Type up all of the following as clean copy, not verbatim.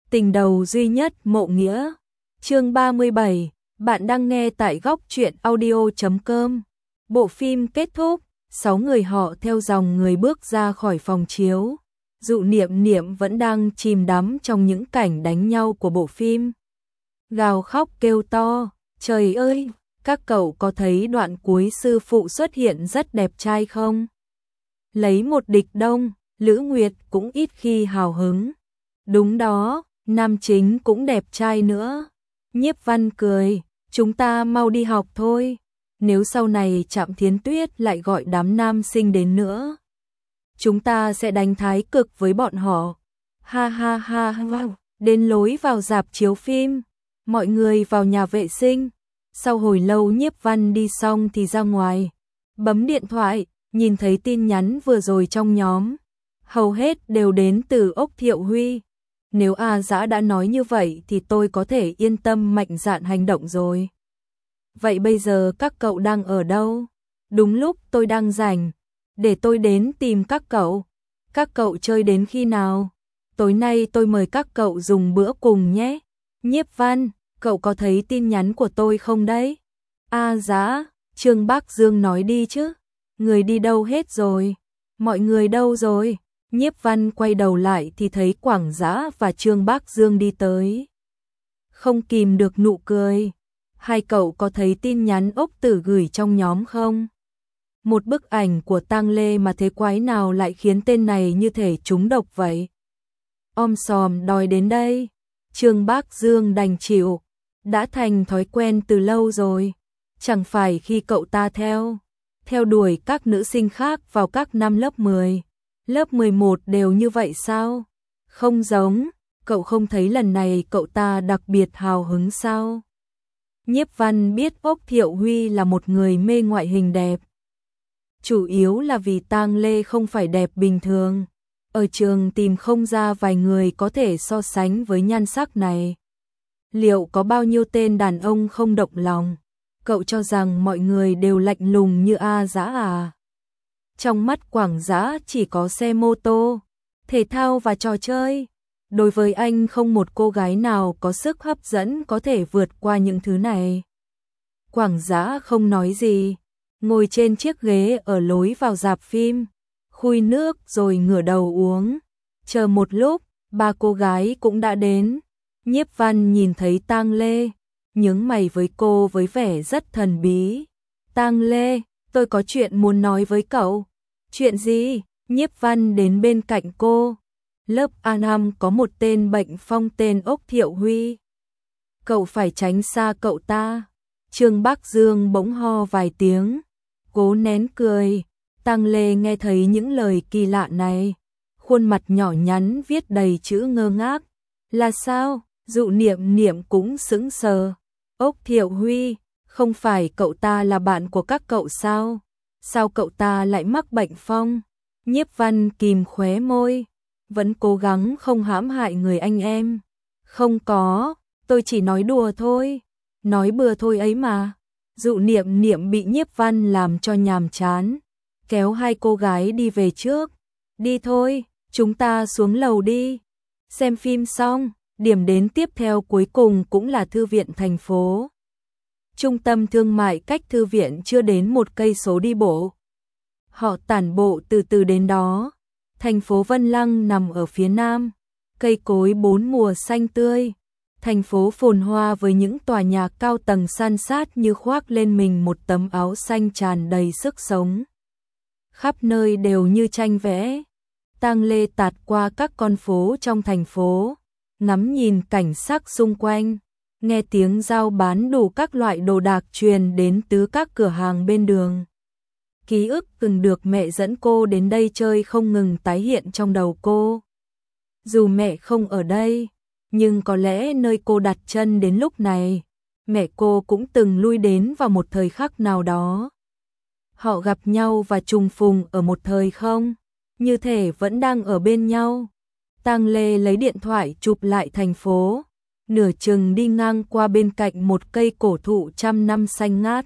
Tình đầu duy nhất Mộ Nghĩa. Chương 37, bạn đang nghe tại góc truyện audio.com. Bộ phim kết thúc, 6 người họ theo dòng người bước ra khỏi phòng chiếu. Dụ Niệm Niệm vẫn đang chìm đắm trong những cảnh đánh nhau của bộ phim. Gào khóc kêu to, trời ơi, các cậu có thấy đoạn cuối sư phụ xuất hiện rất đẹp trai không? Lấy một địch đông, Lữ Nguyệt cũng ít khi hào hứng. Đúng đó, nam chính cũng đẹp trai nữa. Nhiếp Văn cười, chúng ta mau đi học thôi. Nếu sau này Trạm Thiến Tuyết lại gọi đám nam sinh đến nữa, chúng ta sẽ đánh thái cực với bọn họ. Ha ha ha ha. Đến lối vào rạp chiếu phim, mọi người vào nhà vệ sinh. Sau hồi lâu Nhiếp Văn đi xong thì ra ngoài, bấm điện thoại, nhìn thấy tin nhắn vừa rồi trong nhóm. Hầu hết đều đến từ Ốc Thiệu Huy. Nếu A Dã đã nói như vậy thì tôi có thể yên tâm mạnh dạn hành động rồi. Vậy bây giờ các cậu đang ở đâu? Đúng lúc tôi đang rảnh, để tôi đến tìm các cậu. Các cậu chơi đến khi nào? Tối nay tôi mời các cậu dùng bữa cùng nhé. Nhiếp Văn, cậu có thấy tin nhắn của tôi không đấy? A Dã, Trương Bác Dương nói đi chứ. Người đi đâu hết rồi? Mọi người đâu rồi? Nhiếp Văn quay đầu lại thì thấy Quảng Dã và Trương Bác Dương đi tới. Không kìm được nụ cười. Hai cậu có thấy tin nhắn Ốc Tử gửi trong nhóm không? Một bức ảnh của Tang Lê mà thế quái nào lại khiến tên này như thể trúng độc vậy? Om sòm đòi đến đây. Trương Bác Dương đành chịu. Đã thành thói quen từ lâu rồi. Chẳng phải khi cậu ta theo đuổi các nữ sinh khác vào các năm lớp 10, lớp 11 đều như vậy sao? Không giống, cậu không thấy lần này cậu ta đặc biệt hào hứng sao? Nhiếp Văn biết Ốc Thiệu Huy là một người mê ngoại hình đẹp. Chủ yếu là vì Tang Lê không phải đẹp bình thường. Ở trường tìm không ra vài người có thể so sánh với nhan sắc này. Liệu có bao nhiêu tên đàn ông không động lòng? Cậu cho rằng mọi người đều lạnh lùng như A Dã à? Trong mắt Quảng Dã chỉ có xe mô tô, thể thao và trò chơi. Đối với anh không một cô gái nào có sức hấp dẫn có thể vượt qua những thứ này. Quảng Dã không nói gì, ngồi trên chiếc ghế ở lối vào rạp phim, khui nước rồi ngửa đầu uống. Chờ một lúc, ba cô gái cũng đã đến. Nhiếp Văn nhìn thấy Tang Lê, nhướng mày với cô với vẻ rất thần bí. Tang Lê, tôi có chuyện muốn nói với cậu. Chuyện gì? Nhiếp Văn đến bên cạnh cô. Lớp A5 có một tên bệnh phong tên Ốc Thiệu Huy. Cậu phải tránh xa cậu ta. Trương Bác Dương bỗng ho vài tiếng, cố nén cười. Tang Lê nghe thấy những lời kỳ lạ này, khuôn mặt nhỏ nhắn viết đầy chữ ngơ ngác. Là sao? Dụ Niệm Niệm cũng sững sờ. Ốc Thiệu Huy, không phải cậu ta là bạn của các cậu sao? Sao cậu ta lại mắc bệnh phong? Nhiếp Văn kìm khóe môi, vẫn cố gắng không hãm hại người anh em. Không có, tôi chỉ nói đùa thôi. Nói bừa thôi ấy mà. Dụ Niệm Niệm bị Nhiếp Văn làm cho nhàm chán, kéo hai cô gái đi về trước. Đi thôi, chúng ta xuống lầu đi. Xem phim xong, điểm đến tiếp theo cuối cùng cũng là thư viện thành phố. Trung tâm thương mại cách thư viện chưa đến 1 cây số đi bộ. Họ tản bộ từ từ đến đó. Thành phố Vân Lăng nằm ở phía nam, cây cối bốn mùa xanh tươi. Thành phố phồn hoa với những tòa nhà cao tầng san sát như khoác lên mình một tấm áo xanh tràn đầy sức sống. Khắp nơi đều như tranh vẽ. Tang Lê tạt qua các con phố trong thành phố, ngắm nhìn cảnh sắc xung quanh, nghe tiếng giao bán đủ các loại đồ đạc truyền đến từ các cửa hàng bên đường. Ký ức từng được mẹ dẫn cô đến đây chơi không ngừng tái hiện trong đầu cô. Dù mẹ không ở đây, nhưng có lẽ nơi cô đặt chân đến lúc này, mẹ cô cũng từng lui đến vào một thời khắc nào đó. Họ gặp nhau và trùng phùng ở một thời không, như thể vẫn đang ở bên nhau. Tang Lê lấy điện thoại chụp lại thành phố, nửa chừng đi ngang qua bên cạnh một cây cổ thụ trăm năm xanh ngát.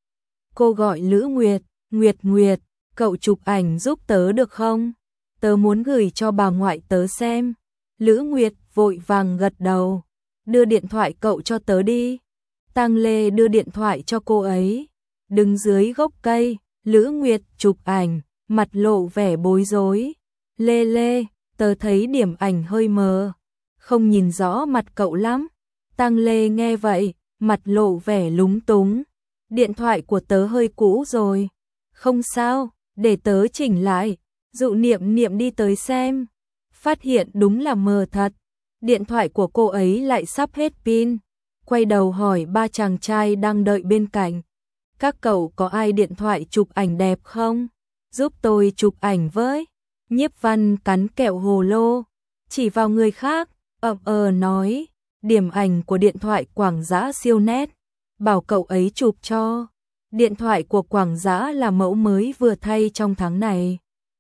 Cô gọi Lữ Nguyệt, Nguyệt, cậu chụp ảnh giúp tớ được không? Tớ muốn gửi cho bà ngoại tớ xem. Lữ Nguyệt vội vàng gật đầu. Đưa điện thoại cậu cho tớ đi. Tang Lê đưa điện thoại cho cô ấy. Đứng dưới gốc cây, Lữ Nguyệt chụp ảnh, mặt lộ vẻ bối rối. Lê Lê, tớ thấy điểm ảnh hơi mờ, không nhìn rõ mặt cậu lắm. Tang Lê nghe vậy, mặt lộ vẻ lúng túng. Điện thoại của tớ hơi cũ rồi. Không sao, để tớ chỉnh lại. Dụ Niệm Niệm đi tới xem. Phát hiện đúng là mờ thật. Điện thoại của cô ấy lại sắp hết pin. Quay đầu hỏi ba chàng trai đang đợi bên cạnh. Các cậu có ai điện thoại chụp ảnh đẹp không? Giúp tôi chụp ảnh với. Nhiếp Văn cắn kẹo hồ lô, chỉ vào người khác, nói, điểm ảnh của điện thoại Quảng Dã siêu nét, bảo cậu ấy chụp cho. Điện thoại của Quảng Dã là mẫu mới vừa thay trong tháng này.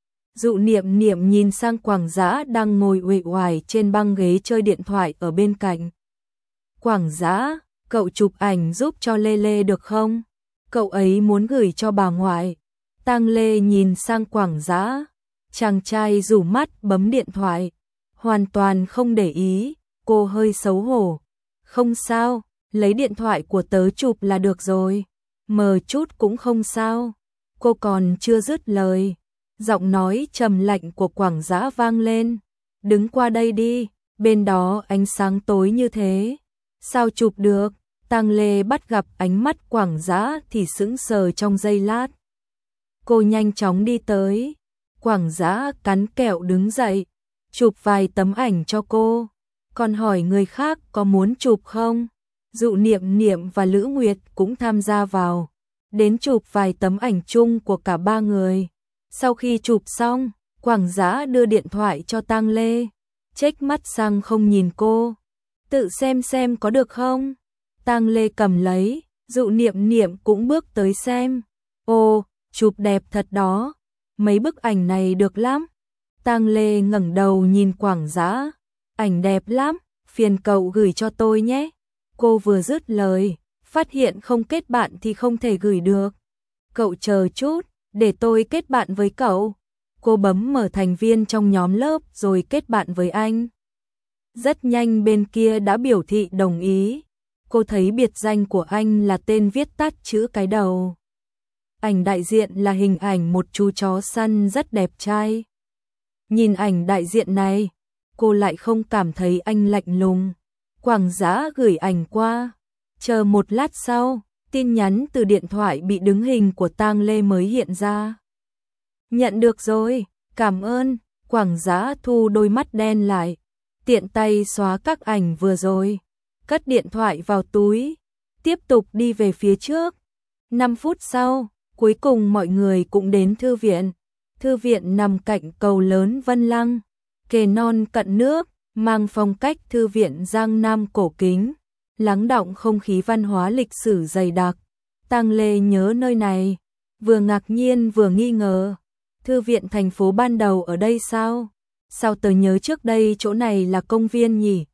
Dụ Niệm Niệm nhìn sang Quảng Dã đang ngồi uể oải trên băng ghế chơi điện thoại ở bên cạnh. Quảng Dã, cậu chụp ảnh giúp cho Lê Lê được không? Cậu ấy muốn gửi cho bà ngoại. Tang Lê nhìn sang Quảng Dã. Chàng trai rủ mắt bấm điện thoại, hoàn toàn không để ý, cô hơi xấu hổ. Không sao, lấy điện thoại của tớ chụp là được rồi, mờ chút cũng không sao. Cô còn chưa dứt lời, giọng nói trầm lạnh của Quảng Dã vang lên. Đứng qua đây đi, bên đó ánh sáng tối như thế, sao chụp được? Tang Lê bắt gặp ánh mắt Quảng Dã thì sững sờ trong giây lát. Cô nhanh chóng đi tới. Quảng Dã cắn kẹo đứng dậy, chụp vài tấm ảnh cho cô, còn hỏi người khác có muốn chụp không. Dụ Niệm Niệm và Lữ Nguyệt cũng tham gia vào, đến chụp vài tấm ảnh chung của cả ba người. Sau khi chụp xong, Quảng Dã đưa điện thoại cho Tang Lê, chếch mắt sang không nhìn cô. Tự xem có được không? Tang Lê cầm lấy, Dụ Niệm Niệm cũng bước tới xem. Ồ, chụp đẹp thật đó. Mấy bức ảnh này được lắm. Tang Lê ngẩng đầu nhìn Quảng Dã. Ảnh đẹp lắm, phiền cậu gửi cho tôi nhé. Cô vừa dứt lời, phát hiện không kết bạn thì không thể gửi được. Cậu chờ chút, để tôi kết bạn với cậu. Cô bấm mở thành viên trong nhóm lớp rồi kết bạn với anh. Rất nhanh bên kia đã biểu thị đồng ý. Cô thấy biệt danh của anh là tên viết tắt chữ cái đầu. Ảnh đại diện là hình ảnh một chú chó săn rất đẹp trai. Nhìn ảnh đại diện này, cô lại không cảm thấy anh lạnh lùng. Quảng Dã gửi ảnh qua. Chờ một lát sau, tin nhắn từ điện thoại bị đứng hình của Tang Lê mới hiện ra. Nhận được rồi, cảm ơn. Quảng Dã thu đôi mắt đen lại, tiện tay xóa các ảnh vừa rồi, cất điện thoại vào túi, tiếp tục đi về phía trước. 5 phút sau, cuối cùng mọi người cũng đến thư viện. Thư viện nằm cạnh cầu lớn Vân Lăng, kề non cận nước, mang phong cách thư viện Giang Nam cổ kính, lắng đọng không khí văn hóa lịch sử dày đặc. Tang Lê nhớ nơi này, vừa ngạc nhiên vừa nghi ngờ. Thư viện thành phố ban đầu ở đây sao? Sao tớ nhớ trước đây chỗ này là công viên nhỉ?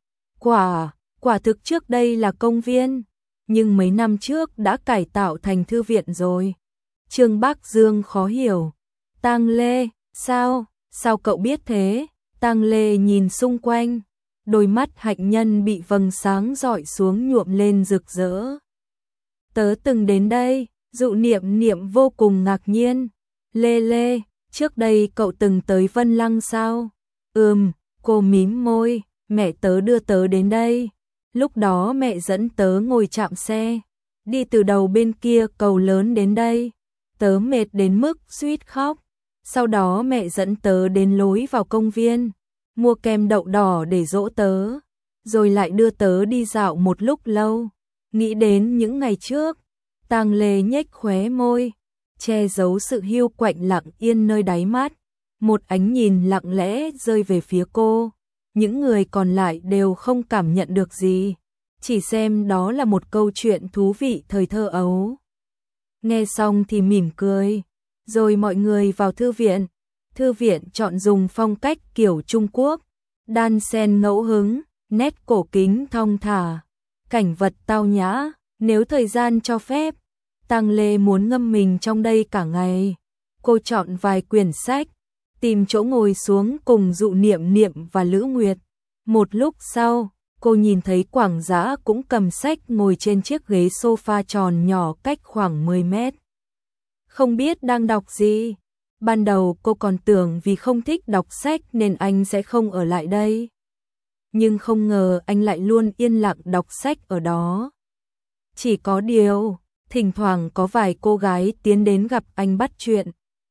Quả thực trước đây là công viên, nhưng mấy năm trước đã cải tạo thành thư viện rồi. Trương Bắc Dương khó hiểu. Tang Lê, sao cậu biết thế? Tang Lê nhìn xung quanh, đôi mắt hạnh nhân bị vầng sáng rọi xuống nhuộm lên rực rỡ. Tớ từng đến đây. Dụ Niệm Niệm vô cùng ngạc nhiên. Lê, trước đây cậu từng tới Vân Lăng sao? Cô mím môi, mẹ tớ đưa tớ đến đây. Lúc đó mẹ dẫn tớ ngồi trạm xe, đi từ đầu bên kia cầu lớn đến đây. Tớ mệt đến mức suýt khóc. Sau đó mẹ dẫn tớ đến lối vào công viên, mua kem đậu đỏ để dỗ tớ, rồi lại đưa tớ đi dạo một lúc lâu. Nghĩ đến những ngày trước, Tang Lê nhếch khóe môi, che giấu sự hiu quạnh lặng yên nơi đáy mắt. Một ánh nhìn lặng lẽ rơi về phía cô. Những người còn lại đều không cảm nhận được gì, chỉ xem đó là một câu chuyện thú vị thời thơ ấu. Nghe xong thì mỉm cười. Rồi mọi người vào thư viện. Thư viện chọn dùng phong cách kiểu Trung Quốc, đan xen ngẫu hứng, nét cổ kính thong thả, cảnh vật tao nhã. Nếu thời gian cho phép, Tang Lê muốn ngâm mình trong đây cả ngày. Cô chọn vài quyển sách, tìm chỗ ngồi xuống cùng Dụ Niệm Niệm và Lữ Nguyệt. Một lúc sau, cô nhìn thấy Quảng Dã cũng cầm sách ngồi trên chiếc ghế sofa tròn nhỏ cách khoảng 10 mét. Không biết đang đọc gì. Ban đầu cô còn tưởng vì không thích đọc sách nên anh sẽ không ở lại đây. Nhưng không ngờ anh lại luôn yên lặng đọc sách ở đó. Chỉ có điều, thỉnh thoảng có vài cô gái tiến đến gặp anh bắt chuyện.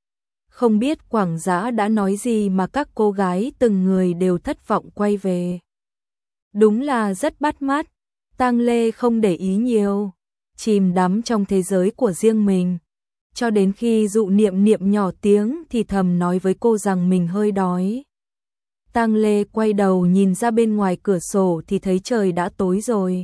Không biết Quảng Dã đã nói gì mà các cô gái từng người đều thất vọng quay về. Đúng là rất bắt mắt. Tang Lê không để ý nhiều, chìm đắm trong thế giới của riêng mình. Cho đến khi Dụ Niệm Niệm nhỏ tiếng thì thầm nói với cô rằng mình hơi đói. Tang Lê quay đầu nhìn ra bên ngoài cửa sổ thì thấy trời đã tối rồi.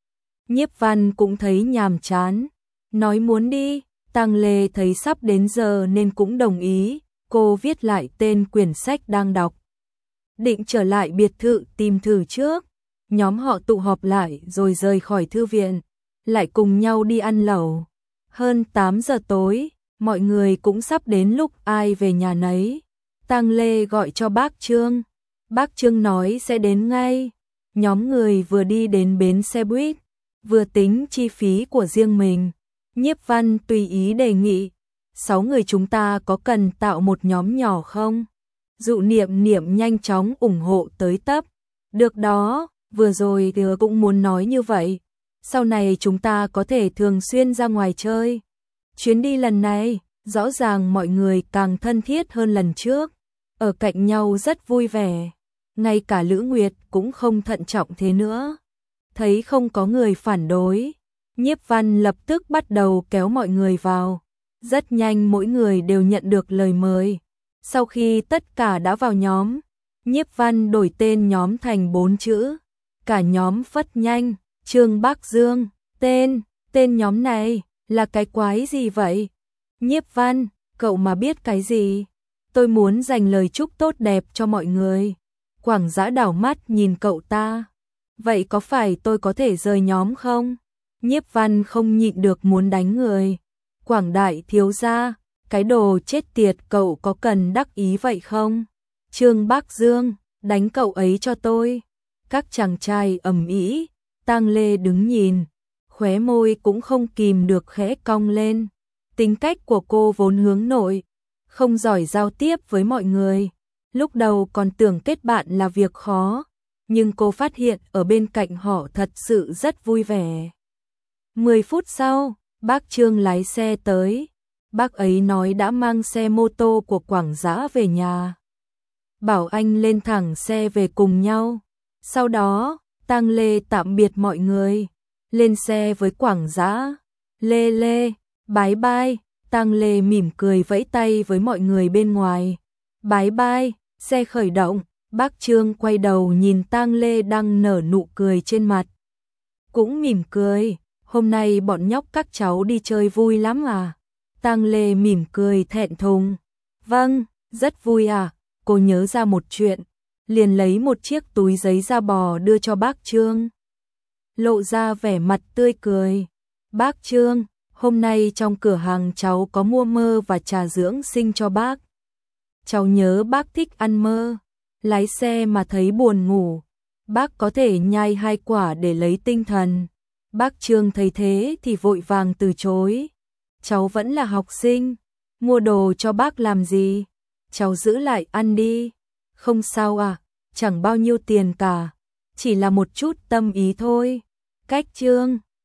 Nhiếp Văn cũng thấy nhàm chán, nói muốn đi. Tang Lê thấy sắp đến giờ nên cũng đồng ý. Cô viết lại tên quyển sách đang đọc, định trở lại biệt thự tìm thử trước. Nhóm họ tụ họp lại rồi rời khỏi thư viện, lại cùng nhau đi ăn lẩu. Hơn 8 giờ tối, mọi người cũng sắp đến lúc ai về nhà nấy. Tang Lê gọi cho bác Trương. Bác Trương nói sẽ đến ngay. Nhóm người vừa đi đến bến xe buýt, vừa tính chi phí của riêng mình. Nhiếp Văn tùy ý đề nghị, 6 người chúng ta có cần tạo một nhóm nhỏ không? Dụ Niệm Niệm nhanh chóng ủng hộ tới tấp. Được đó, vừa rồi thì cũng muốn nói như vậy. Sau này chúng ta có thể thường xuyên ra ngoài chơi. Chuyến đi lần này, rõ ràng mọi người càng thân thiết hơn lần trước. Ở cạnh nhau rất vui vẻ. Ngay cả Lữ Nguyệt cũng không thận trọng thế nữa. Thấy không có người phản đối, Nhiếp Văn lập tức bắt đầu kéo mọi người vào. Rất nhanh mỗi người đều nhận được lời mời. Sau khi tất cả đã vào nhóm, Nhiếp Văn đổi tên nhóm thành 4 chữ. Cả nhóm phất nhanh, Trương Bắc Dương, tên nhóm này là cái quái gì vậy? Nhiếp Văn, cậu mà biết cái gì? Tôi muốn dành lời chúc tốt đẹp cho mọi người. Quảng Dã đảo mắt nhìn cậu ta. Vậy có phải tôi có thể rời nhóm không? Nhiếp Văn không nhịn được muốn đánh người. Quảng đại thiếu gia, cái đồ chết tiệt, cậu có cần đắc ý vậy không? Trương Bắc Dương, đánh cậu ấy cho tôi. Các chàng trai ầm ĩ. Tang Lê đứng nhìn, khóe môi cũng không kìm được khẽ cong lên. Tính cách của cô vốn hướng nội, không giỏi giao tiếp với mọi người. Lúc đầu còn tưởng kết bạn là việc khó, nhưng cô phát hiện ở bên cạnh họ thật sự rất vui vẻ. 10 phút sau, bác Trương lái xe tới. Bác ấy nói đã mang xe mô tô của Quảng Dã về nhà, bảo anh lên thẳng xe về cùng nhau. Sau đó, Tang Lê tạm biệt mọi người, lên xe với Quảng Dã. Lê, bye bye. Tang Lê mỉm cười vẫy tay với mọi người bên ngoài. Bye bye. Xe khởi động, bác Trương quay đầu nhìn Tang Lê đang nở nụ cười trên mặt. Cũng mỉm cười, hôm nay bọn nhóc các cháu đi chơi vui lắm à? Tang Lê mỉm cười thẹn thùng. Vâng, rất vui à. Cô nhớ ra một chuyện, liền lấy một chiếc túi giấy da bò đưa cho bác Trương. Lộ ra vẻ mặt tươi cười. Bác Trương, hôm nay trong cửa hàng cháu có mua mơ và trà dưỡng sinh cho bác. Cháu nhớ bác thích ăn mơ. Lái xe mà thấy buồn ngủ, bác có thể nhai 2 quả để lấy tinh thần. Bác Trương thấy thế thì vội vàng từ chối. Cháu vẫn là học sinh, mua đồ cho bác làm gì? Cháu giữ lại ăn đi. Không sao à, chẳng bao nhiêu tiền cả, chỉ là một chút tâm ý thôi. Cách Trương